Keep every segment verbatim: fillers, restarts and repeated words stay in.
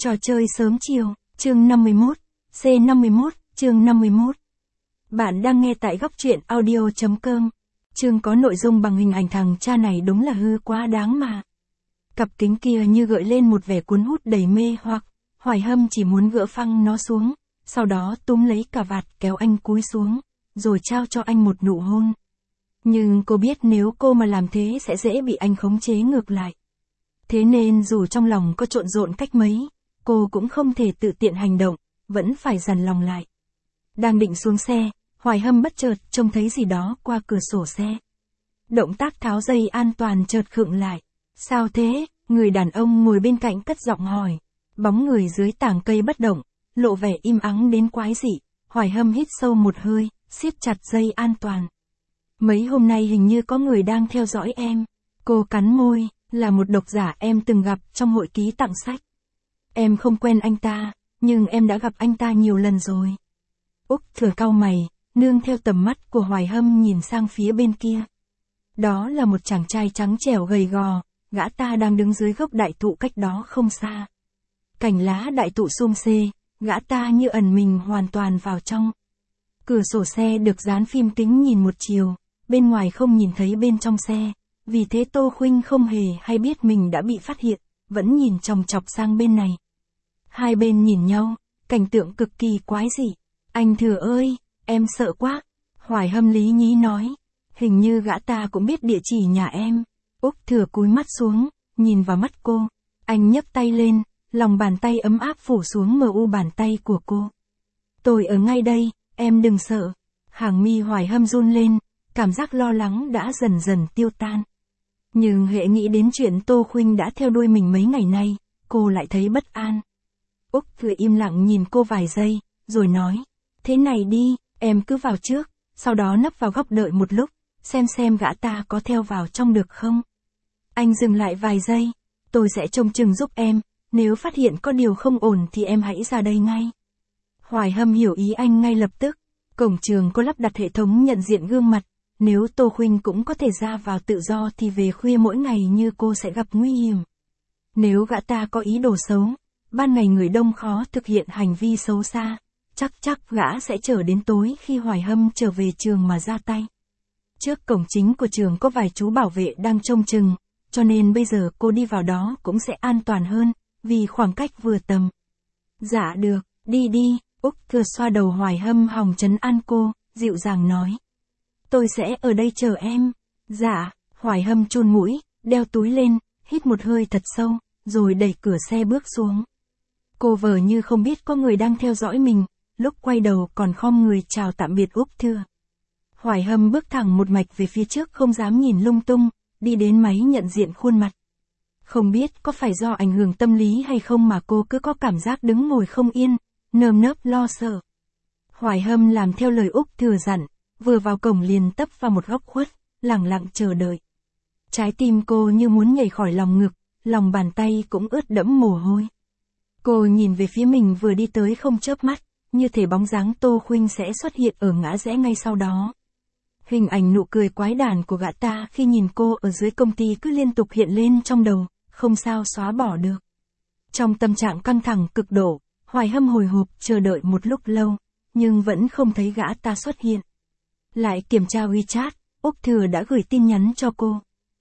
Trò chơi sớm chiều, chương năm mươi mốt, C năm mươi mốt, chương năm mươi mốt. Bạn đang nghe tại góc truyện audio.com. Chương có nội dung bằng hình ảnh thằng cha này đúng là hư quá đáng mà. Cặp kính kia như gợi lên một vẻ cuốn hút đầy mê hoặc, Hoài Hâm chỉ muốn gỡ phăng nó xuống, sau đó túm lấy cà vạt kéo anh cúi xuống, rồi trao cho anh một nụ hôn. Nhưng cô biết nếu cô mà làm thế sẽ dễ bị anh khống chế ngược lại. Thế nên dù trong lòng có trộn rộn cách mấy, cô cũng không thể tự tiện hành động, vẫn phải dằn lòng lại. Đang định xuống xe, Hoài Hâm bất chợt trông thấy gì đó qua cửa sổ xe. Động tác tháo dây an toàn chợt khựng lại. Sao thế? Người đàn ông ngồi bên cạnh cất giọng hỏi. Bóng người dưới tảng cây bất động, lộ vẻ im ắng đến quái dị. Hoài Hâm hít sâu một hơi, siết chặt dây an toàn. Mấy hôm nay hình như có người đang theo dõi em. Cô cắn môi, là một độc giả em từng gặp trong hội ký tặng sách. Em không quen anh ta, nhưng em đã gặp anh ta nhiều lần rồi. Úc Thừa cau mày, nương theo tầm mắt của Hoài Hâm nhìn sang phía bên kia. Đó là một chàng trai trắng trẻo gầy gò, gã ta đang đứng dưới gốc đại thụ cách đó không xa. Cành lá đại thụ xum xê, gã ta như ẩn mình hoàn toàn vào trong. Cửa sổ xe được dán phim kính nhìn một chiều, bên ngoài không nhìn thấy bên trong xe, vì thế Tô Khuynh không hề hay biết mình đã bị phát hiện, vẫn nhìn chòng chọc sang bên này. Hai bên nhìn nhau, cảnh tượng cực kỳ quái dị. Anh Thừa ơi, em sợ quá. Hoài Hâm lý nhí nói. Hình như gã ta cũng biết địa chỉ nhà em. Úc Thừa cúi mắt xuống, nhìn vào mắt cô. Anh nhấc tay lên, lòng bàn tay ấm áp phủ xuống mờ u bàn tay của cô. Tôi ở ngay đây, em đừng sợ. Hàng mi Hoài Hâm run lên, cảm giác lo lắng đã dần dần tiêu tan. Nhưng hệ nghĩ đến chuyện Tô Khuynh đã theo đuôi mình mấy ngày nay, cô lại thấy bất an. Úc Thừa im lặng nhìn cô vài giây, rồi nói, thế này đi, em cứ vào trước, sau đó nấp vào góc đợi một lúc, xem xem gã ta có theo vào trong được không. Anh dừng lại vài giây, tôi sẽ trông chừng giúp em, nếu phát hiện có điều không ổn thì em hãy ra đây ngay. Hoài Hâm hiểu ý anh ngay lập tức, cổng trường có lắp đặt hệ thống nhận diện gương mặt, nếu Tô Khuynh cũng có thể ra vào tự do thì về khuya mỗi ngày như cô sẽ gặp nguy hiểm. Nếu gã ta có ý đồ xấu, ban ngày người đông khó thực hiện hành vi xấu xa, chắc chắc gã sẽ chờ đến tối khi Hoài Hâm trở về trường mà ra tay. Trước cổng chính của trường có vài chú bảo vệ đang trông chừng, cho nên bây giờ cô đi vào đó cũng sẽ an toàn hơn, vì khoảng cách vừa tầm. Dạ được, đi đi, Úc Thừa xoa đầu Hoài Hâm hòng trấn an cô, dịu dàng nói. Tôi sẽ ở đây chờ em. Dạ, Hoài Hâm chôn mũi, đeo túi lên, hít một hơi thật sâu, rồi đẩy cửa xe bước xuống. Cô vờ như không biết có người đang theo dõi mình, lúc quay đầu còn khom người chào tạm biệt Úc Thừa. Hoài Hâm bước thẳng một mạch về phía trước không dám nhìn lung tung, đi đến máy nhận diện khuôn mặt. Không biết có phải do ảnh hưởng tâm lý hay không mà cô cứ có cảm giác đứng ngồi không yên, nơm nớp lo sợ. Hoài Hâm làm theo lời Úc Thừa dặn, vừa vào cổng liền tấp vào một góc khuất, lặng lặng chờ đợi. Trái tim cô như muốn nhảy khỏi lòng ngực, lòng bàn tay cũng ướt đẫm mồ hôi. Cô nhìn về phía mình vừa đi tới không chớp mắt, như thể bóng dáng Tô Khuynh sẽ xuất hiện ở ngã rẽ ngay sau đó. Hình ảnh nụ cười quái đản của gã ta khi nhìn cô ở dưới công ty cứ liên tục hiện lên trong đầu, không sao xóa bỏ được. Trong tâm trạng căng thẳng cực độ, Hoài Hâm hồi hộp chờ đợi một lúc lâu, nhưng vẫn không thấy gã ta xuất hiện. Lại kiểm tra WeChat, Úc Thừa đã gửi tin nhắn cho cô.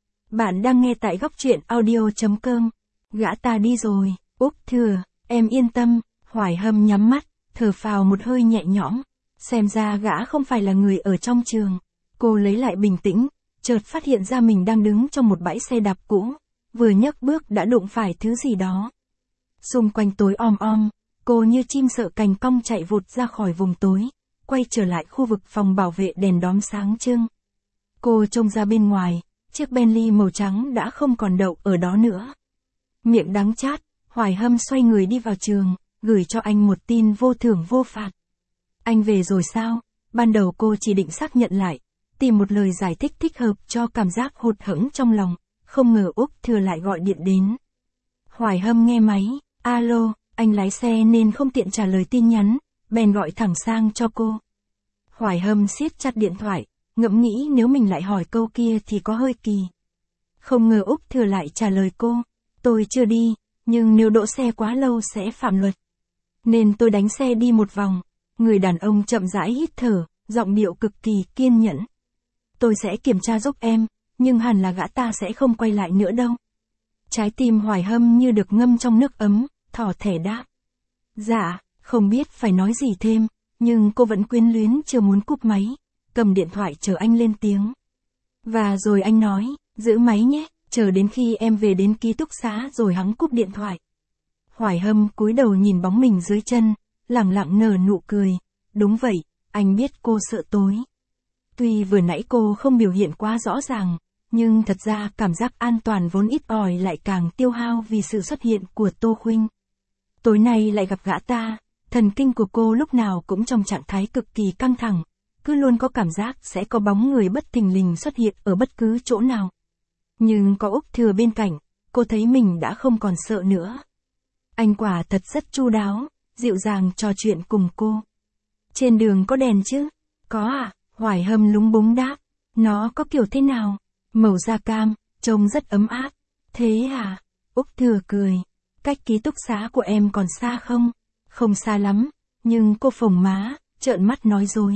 Bạn đang nghe tại góc truyện audio.com. Gã ta đi rồi, Úc Thừa, em yên tâm. Hoài Hâm nhắm mắt, thở phào một hơi nhẹ nhõm. Xem ra gã không phải là người ở trong trường. Cô lấy lại bình tĩnh, chợt phát hiện ra mình đang đứng trong một bãi xe đạp cũ. Vừa nhấc bước đã đụng phải thứ gì đó. Xung quanh tối om om, cô như chim sợ cành cong chạy vụt ra khỏi vùng tối, quay trở lại khu vực phòng bảo vệ đèn đóm sáng trưng. Cô trông ra bên ngoài, chiếc Bentley màu trắng đã không còn đậu ở đó nữa. Miệng đắng chát, Hoài Hâm xoay người đi vào trường, gửi cho anh một tin vô thưởng vô phạt. Anh về rồi sao? Ban đầu cô chỉ định xác nhận lại, tìm một lời giải thích thích hợp cho cảm giác hụt hẫng trong lòng, không ngờ Úc Thừa lại gọi điện đến. Hoài Hâm nghe máy, alo, anh lái xe nên không tiện trả lời tin nhắn, bèn gọi thẳng sang cho cô. Hoài Hâm siết chặt điện thoại, ngẫm nghĩ nếu mình lại hỏi câu kia thì có hơi kỳ. Không ngờ Úc Thừa lại trả lời cô, tôi chưa đi, nhưng nếu đỗ xe quá lâu sẽ phạm luật. Nên tôi đánh xe đi một vòng. Người đàn ông chậm rãi hít thở, giọng điệu cực kỳ kiên nhẫn. Tôi sẽ kiểm tra giúp em, nhưng hẳn là gã ta sẽ không quay lại nữa đâu. Trái tim Hoài Hâm như được ngâm trong nước ấm, thỏ thẻ đáp. Dạ, không biết phải nói gì thêm, nhưng cô vẫn quyến luyến chưa muốn cúp máy, cầm điện thoại chờ anh lên tiếng. Và rồi anh nói, giữ máy nhé, chờ đến khi em về đến ký túc xá rồi hắn cúp điện thoại. Hoài Hâm cúi đầu nhìn bóng mình dưới chân, lẳng lặng nở nụ cười. Đúng vậy, anh biết cô sợ tối. Tuy vừa nãy cô không biểu hiện quá rõ ràng, nhưng thật ra cảm giác an toàn vốn ít ỏi lại càng tiêu hao vì sự xuất hiện của Tô Khuynh. Tối nay lại gặp gã ta, thần kinh của cô lúc nào cũng trong trạng thái cực kỳ căng thẳng, cứ luôn có cảm giác sẽ có bóng người bất thình lình xuất hiện ở bất cứ chỗ nào. Nhưng có Úc Thừa bên cạnh, cô thấy mình đã không còn sợ nữa. Anh quả thật rất chu đáo, dịu dàng trò chuyện cùng cô. Trên đường có đèn chứ? Có à? Hoài Hâm lúng búng đáp. Nó có kiểu thế nào? Màu da cam, trông rất ấm áp. Thế à? Úc Thừa cười. Cách ký túc xá của em còn xa không? Không xa lắm, nhưng cô phồng má, trợn mắt nói dối.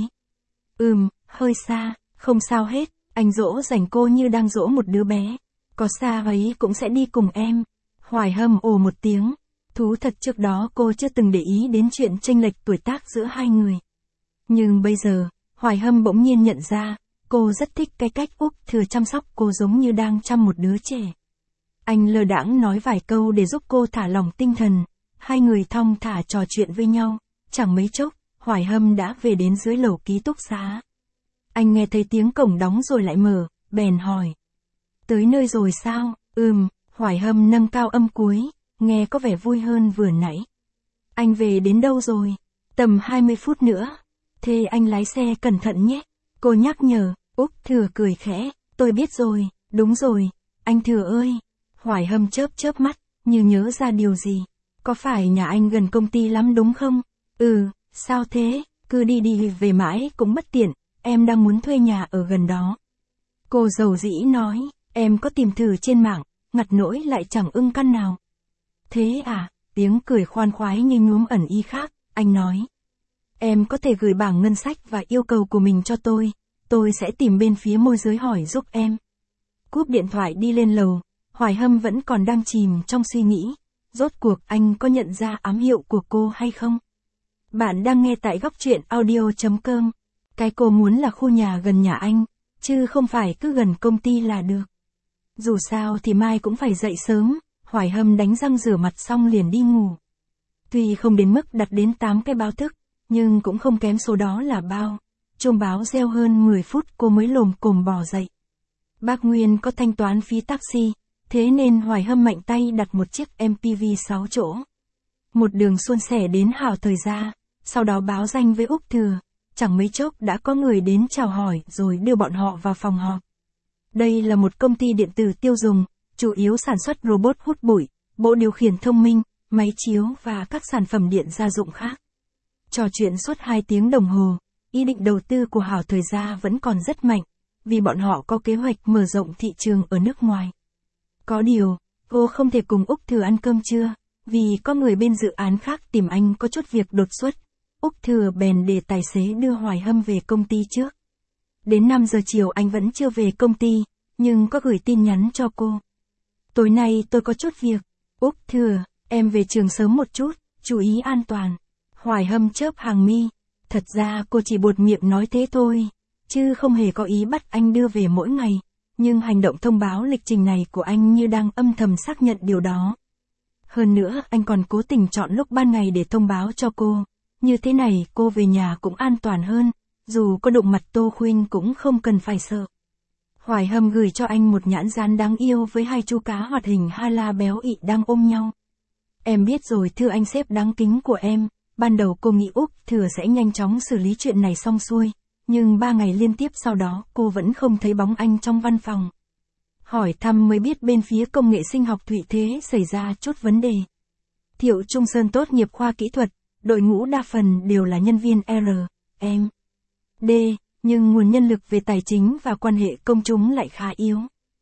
Ừm, hơi xa, không sao hết, anh dỗ dành cô như đang dỗ một đứa bé. Có xa ấy cũng sẽ đi cùng em. Hoài Hâm ồ một tiếng. Thú thật trước đó cô chưa từng để ý đến chuyện chênh lệch tuổi tác giữa hai người. Nhưng bây giờ, Hoài Hâm bỗng nhiên nhận ra, cô rất thích cái cách Úc Thừa chăm sóc cô giống như đang chăm một đứa trẻ. Anh lơ đãng nói vài câu để giúp cô thả lỏng tinh thần, hai người thong thả trò chuyện với nhau, chẳng mấy chốc, Hoài Hâm đã về đến dưới lầu ký túc xá. Anh nghe thấy tiếng cổng đóng rồi lại mở, bèn hỏi. Tới nơi rồi sao? Ừm, Hoài Hâm nâng cao âm cuối, nghe có vẻ vui hơn vừa nãy. Anh về đến đâu rồi? Tầm hai mươi phút nữa. Thế anh lái xe cẩn thận nhé. Cô nhắc nhở. Úc Thừa cười khẽ. Tôi biết rồi, đúng rồi. Anh Thừa ơi. Hoài Hâm chớp chớp mắt, như nhớ ra điều gì. Có phải nhà anh gần công ty lắm đúng không? Ừ, sao thế? Cứ đi đi về mãi cũng bất tiện. Em đang muốn thuê nhà ở gần đó. Cô dầu dĩ nói. Em có tìm thử trên mạng, ngặt nỗi lại chẳng ưng căn nào. Thế à? Tiếng cười khoan khoái như nhuốm ẩn ý khác, anh nói. Em có thể gửi bảng ngân sách và yêu cầu của mình cho tôi, tôi sẽ tìm bên phía môi giới hỏi giúp em. Cúp điện thoại đi lên lầu, Hoài Hâm vẫn còn đang chìm trong suy nghĩ, rốt cuộc anh có nhận ra ám hiệu của cô hay không? Bạn đang nghe tại góc truyện audio chấm com. Cái cô muốn là khu nhà gần nhà anh, chứ không phải cứ gần công ty là được. Dù sao thì mai cũng phải dậy sớm. Hoài Hâm đánh răng rửa mặt xong liền đi ngủ. Tuy không đến mức đặt đến tám cái báo thức, nhưng cũng không kém số đó là bao. Chuông báo reo hơn mười phút cô mới lồm cồm bò dậy. Bác Nguyên có thanh toán phí taxi, thế nên Hoài Hâm mạnh tay đặt một chiếc em pê vê sáu chỗ. Một đường suôn sẻ đến Hảo Thời Gia, sau đó báo danh với Úc Thừa, chẳng mấy chốc đã có người đến chào hỏi rồi đưa bọn họ vào phòng họp. Đây là một công ty điện tử tiêu dùng, chủ yếu sản xuất robot hút bụi, bộ điều khiển thông minh, máy chiếu và các sản phẩm điện gia dụng khác. Trò chuyện suốt hai tiếng đồng hồ, ý định đầu tư của Hảo Thời Gia vẫn còn rất mạnh, vì bọn họ có kế hoạch mở rộng thị trường ở nước ngoài. Có điều, cô không thể cùng Úc Thừa ăn cơm trưa, vì có người bên dự án khác tìm anh có chút việc đột xuất. Úc Thừa bèn để tài xế đưa Hoài Hâm về công ty trước. Đến năm giờ chiều anh vẫn chưa về công ty, nhưng có gửi tin nhắn cho cô. Tối nay tôi có chút việc. Úc Thừa, em về trường sớm một chút, chú ý an toàn. Hoài Hâm chớp hàng mi. Thật ra cô chỉ buột miệng nói thế thôi, chứ không hề có ý bắt anh đưa về mỗi ngày. Nhưng hành động thông báo lịch trình này của anh như đang âm thầm xác nhận điều đó. Hơn nữa anh còn cố tình chọn lúc ban ngày để thông báo cho cô. Như thế này cô về nhà cũng an toàn hơn, dù có đụng mặt Tô Khuynh cũng không cần phải sợ. Hoài Hâm gửi cho anh một nhãn dán đáng yêu với hai chú cá hoạt hình Hala béo ị đang ôm nhau. Em biết rồi thưa anh sếp đáng kính của em, ban đầu cô nghĩ Úc Thừa sẽ nhanh chóng xử lý chuyện này xong xuôi, nhưng ba ngày liên tiếp sau đó cô vẫn không thấy bóng anh trong văn phòng. Hỏi thăm mới biết bên phía công nghệ sinh học Thụy Thế xảy ra chút vấn đề. Thiệu Trung Sơn tốt nghiệp khoa kỹ thuật, đội ngũ đa phần đều là nhân viên R, M, D, nhưng nguồn nhân lực về tài chính và quan hệ công chúng lại khá yếu.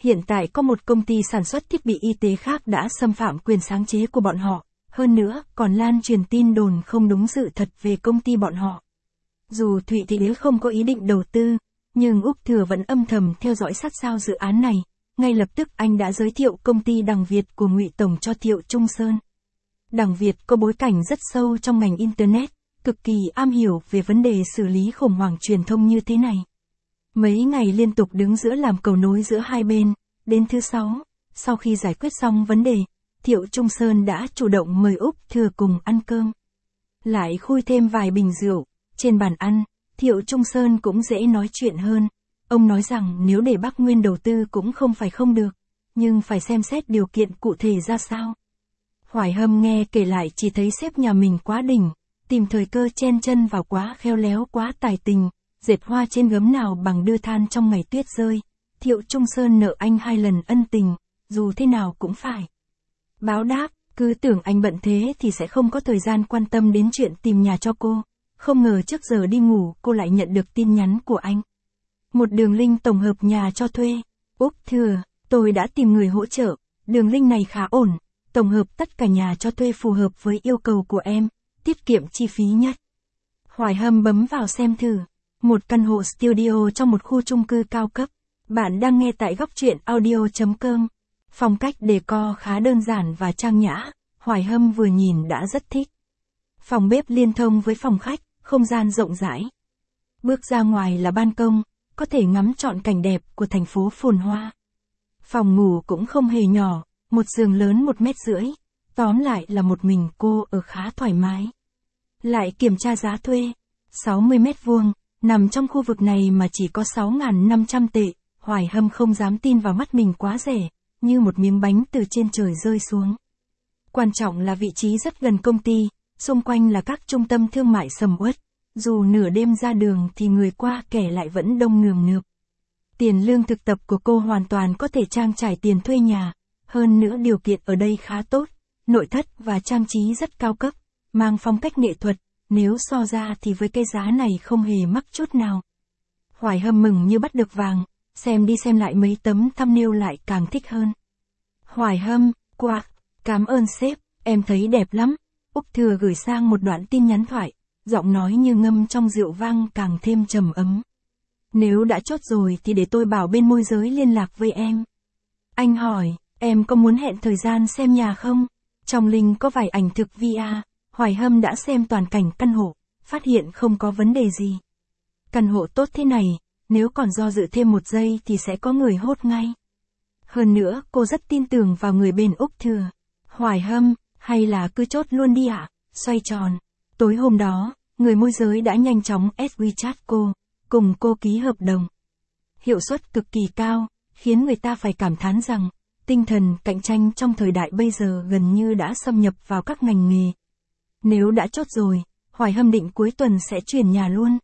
Hiện tại có một công ty sản xuất thiết bị y tế khác đã xâm phạm quyền sáng chế của bọn họ, hơn nữa còn lan truyền tin đồn không đúng sự thật về công ty bọn họ. Dù Thụy Thị Đế không có ý định đầu tư, nhưng Úc Thừa vẫn âm thầm theo dõi sát sao dự án này. Ngay lập tức anh đã giới thiệu công ty Đằng Việt của Ngụy Tổng cho Thiệu Trung Sơn. Đằng Việt có bối cảnh rất sâu trong ngành Internet, cực kỳ am hiểu về vấn đề xử lý khủng hoảng truyền thông như thế này. Mấy ngày liên tục đứng giữa làm cầu nối giữa hai bên, đến thứ sáu, sau khi giải quyết xong vấn đề, Thiệu Trung Sơn đã chủ động mời Úc Thừa cùng ăn cơm. Lại khui thêm vài bình rượu, trên bàn ăn, Thiệu Trung Sơn cũng dễ nói chuyện hơn. Ông nói rằng nếu để Bắc Nguyên đầu tư cũng không phải không được, nhưng phải xem xét điều kiện cụ thể ra sao. Hoài Hâm nghe kể lại chỉ thấy sếp nhà mình quá đỉnh, tìm thời cơ chen chân vào quá khéo léo quá tài tình, dệt hoa trên gấm nào bằng đưa than trong ngày tuyết rơi. Thiệu Trung Sơn nợ anh hai lần ân tình, dù thế nào cũng phải báo đáp, cứ tưởng anh bận thế thì sẽ không có thời gian quan tâm đến chuyện tìm nhà cho cô. Không ngờ trước giờ đi ngủ cô lại nhận được tin nhắn của anh. Một đường link tổng hợp nhà cho thuê. Úc Thừa, tôi đã tìm người hỗ trợ, đường link này khá ổn, tổng hợp tất cả nhà cho thuê phù hợp với yêu cầu của em, tiết kiệm chi phí nhất. Hoài Hâm bấm vào xem thử. Một căn hộ studio trong một khu chung cư cao cấp. Bạn đang nghe tại góc truyện audio chấm com. Phong cách decor khá đơn giản và trang nhã, Hoài Hâm vừa nhìn đã rất thích. Phòng bếp liên thông với phòng khách, không gian rộng rãi. Bước ra ngoài là ban công, có thể ngắm trọn cảnh đẹp của thành phố phồn hoa. Phòng ngủ cũng không hề nhỏ, một giường lớn một mét rưỡi. Tóm lại là một mình cô ở khá thoải mái. Lại kiểm tra giá thuê, sáu mươi mét vuông, nằm trong khu vực này mà chỉ có sáu nghìn năm trăm tệ. Hoài Hâm không dám tin vào mắt mình, quá rẻ, như một miếng bánh từ trên trời rơi xuống. Quan trọng là vị trí rất gần công ty, xung quanh là các trung tâm thương mại sầm uất, dù nửa đêm ra đường thì người qua kẻ lại vẫn đông nườm nượp. Tiền lương thực tập của cô hoàn toàn có thể trang trải tiền thuê nhà, hơn nữa điều kiện ở đây khá tốt, nội thất và trang trí rất cao cấp, mang phong cách nghệ thuật, nếu so ra thì với cái giá này không hề mắc chút nào. Hoài Hâm mừng như bắt được vàng, xem đi xem lại mấy tấm thumbnail lại càng thích hơn. Hoài Hâm, quạc, cảm ơn sếp, em thấy đẹp lắm. Úc Thừa gửi sang một đoạn tin nhắn thoại, giọng nói như ngâm trong rượu vang càng thêm trầm ấm. Nếu đã chốt rồi thì để tôi bảo bên môi giới liên lạc với em. Anh hỏi, em có muốn hẹn thời gian xem nhà không? Trong link có vài ảnh thực vê rờ, Hoài Hâm đã xem toàn cảnh căn hộ, phát hiện không có vấn đề gì. Căn hộ tốt thế này, nếu còn do dự thêm một giây thì sẽ có người hốt ngay. Hơn nữa, cô rất tin tưởng vào người bên Úc Thừa. Hoài Hâm, hay là cứ chốt luôn đi ạ? Xoay tròn. Tối hôm đó, người môi giới đã nhanh chóng add WeChat cô, cùng cô ký hợp đồng. Hiệu suất cực kỳ cao, khiến người ta phải cảm thán rằng, tinh thần cạnh tranh trong thời đại bây giờ gần như đã xâm nhập vào các ngành nghề. Nếu đã chốt rồi, Hoài Hâm định cuối tuần sẽ chuyển nhà luôn.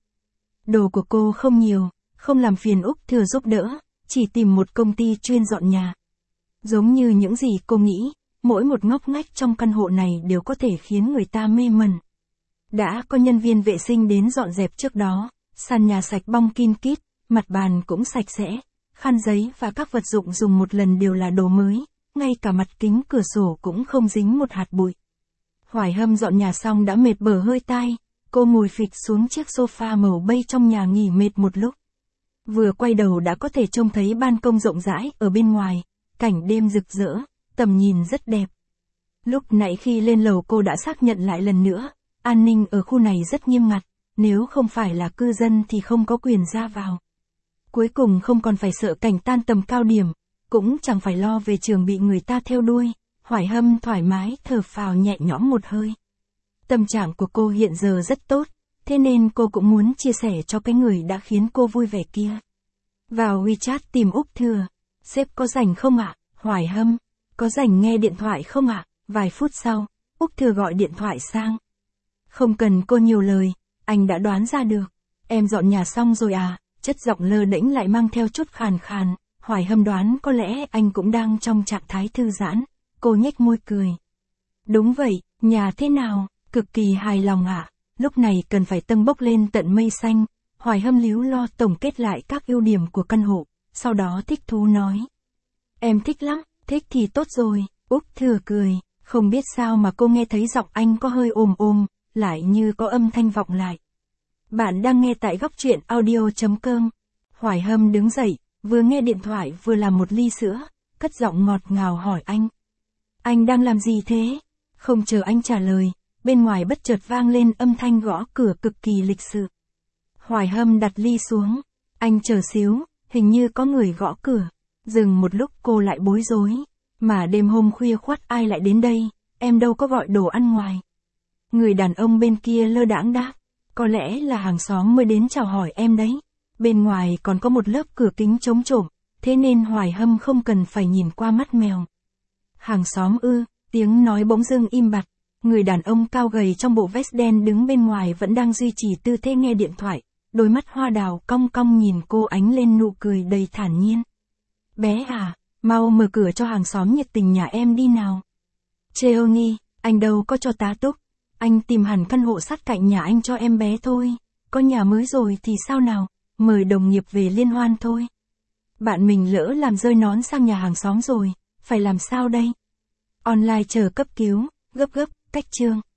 Đồ của cô không nhiều, không làm phiền Úc Thừa giúp đỡ, chỉ tìm một công ty chuyên dọn nhà. Giống như những gì cô nghĩ, mỗi một ngóc ngách trong căn hộ này đều có thể khiến người ta mê mẩn. Đã có nhân viên vệ sinh đến dọn dẹp trước đó, sàn nhà sạch bong kin kít, mặt bàn cũng sạch sẽ, khăn giấy và các vật dụng dùng một lần đều là đồ mới, ngay cả mặt kính cửa sổ cũng không dính một hạt bụi. Hoài Hâm dọn nhà xong đã mệt bở hơi tai, cô ngồi phịch xuống chiếc sofa màu bay trong nhà nghỉ mệt một lúc. Vừa quay đầu đã có thể trông thấy ban công rộng rãi ở bên ngoài, cảnh đêm rực rỡ, tầm nhìn rất đẹp. Lúc nãy khi lên lầu cô đã xác nhận lại lần nữa, an ninh ở khu này rất nghiêm ngặt, nếu không phải là cư dân thì không có quyền ra vào. Cuối cùng không còn phải sợ cảnh tan tầm cao điểm, cũng chẳng phải lo về trường bị người ta theo đuôi, Hoài Hâm thoải mái thở phào nhẹ nhõm một hơi. Tâm trạng của cô hiện giờ rất tốt, thế nên cô cũng muốn chia sẻ cho cái người đã khiến cô vui vẻ kia. Vào WeChat tìm Úc Thừa, sếp có rảnh không ạ? Hoài Hâm, có rảnh nghe điện thoại không ạ? Vài phút sau, Úc Thừa gọi điện thoại sang. Không cần cô nhiều lời, anh đã đoán ra được. Em dọn nhà xong rồi à? Chất giọng lơ đễnh lại mang theo chút khàn khàn. Hoài Hâm đoán có lẽ anh cũng đang trong trạng thái thư giãn. Cô nhếch môi cười. Đúng vậy, nhà thế nào? Cực kỳ hài lòng ạ. Lúc này cần phải tâng bốc lên tận mây xanh. Hoài Hâm líu lo tổng kết lại các ưu điểm của căn hộ, sau đó thích thú nói. Em thích lắm, thích thì tốt rồi, Úc Thừa cười, không biết sao mà cô nghe thấy giọng anh có hơi ồm ồm, lại như có âm thanh vọng lại. Bạn đang nghe tại góc truyện audio.com. Hoài Hâm đứng dậy, vừa nghe điện thoại vừa làm một ly sữa, cất giọng ngọt ngào hỏi anh. Anh đang làm gì thế? Không chờ anh trả lời, bên ngoài bất chợt vang lên âm thanh gõ cửa cực kỳ lịch sự. Hoài Hâm đặt ly xuống, anh chờ xíu, hình như có người gõ cửa. Dừng một lúc cô lại bối rối, mà đêm hôm khuya khoắt ai lại đến đây, em đâu có gọi đồ ăn ngoài. Người đàn ông bên kia lơ đãng đáp, có lẽ là hàng xóm mới đến chào hỏi em đấy. Bên ngoài còn có một lớp cửa kính chống trộm, thế nên Hoài Hâm không cần phải nhìn qua mắt mèo. Hàng xóm ư, tiếng nói bỗng dưng im bặt, người đàn ông cao gầy trong bộ vest đen đứng bên ngoài vẫn đang duy trì tư thế nghe điện thoại, đôi mắt hoa đào cong cong nhìn cô ánh lên nụ cười đầy thản nhiên. Bé à, mau mở cửa cho hàng xóm nhiệt tình nhà em đi nào. Chê nghi, anh đâu có cho tá túc, anh tìm hẳn căn hộ sát cạnh nhà anh cho em bé thôi, có nhà mới rồi thì sao nào, mời đồng nghiệp về liên hoan thôi. Bạn mình lỡ làm rơi nón sang nhà hàng xóm rồi, phải làm sao đây? Online chờ cấp cứu, gấp gấp, cách chương.